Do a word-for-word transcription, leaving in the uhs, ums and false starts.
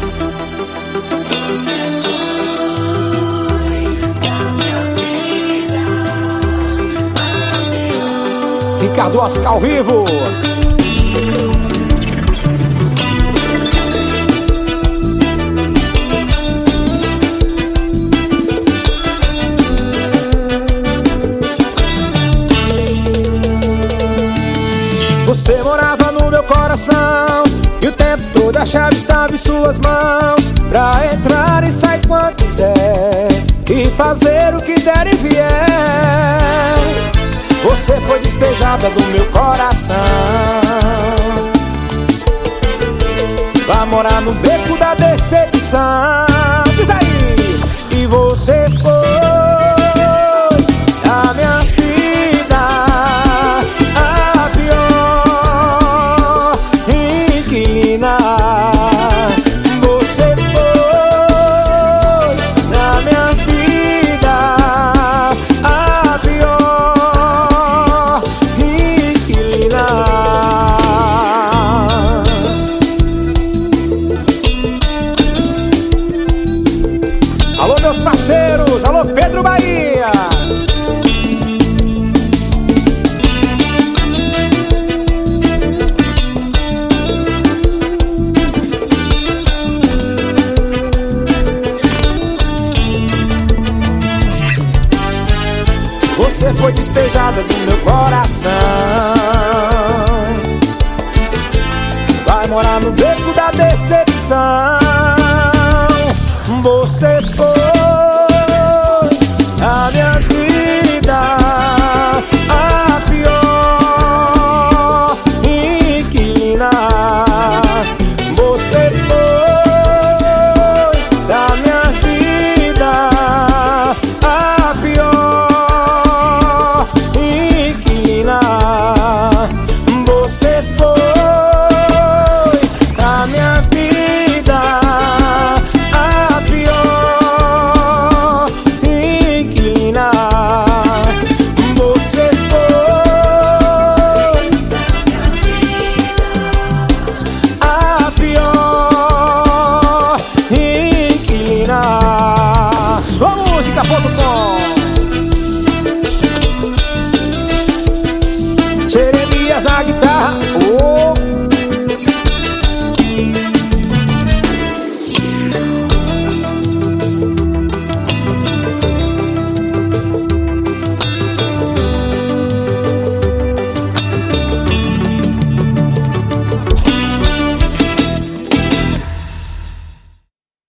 Ricardo Oscar ao vivo. Você morava no meu coração e o tempo todo a chave estava em suas mãos, pra entrar e sair quando quiser e fazer o que der e vier. Você foi despejada do meu coração, vai morar no beco da decepção.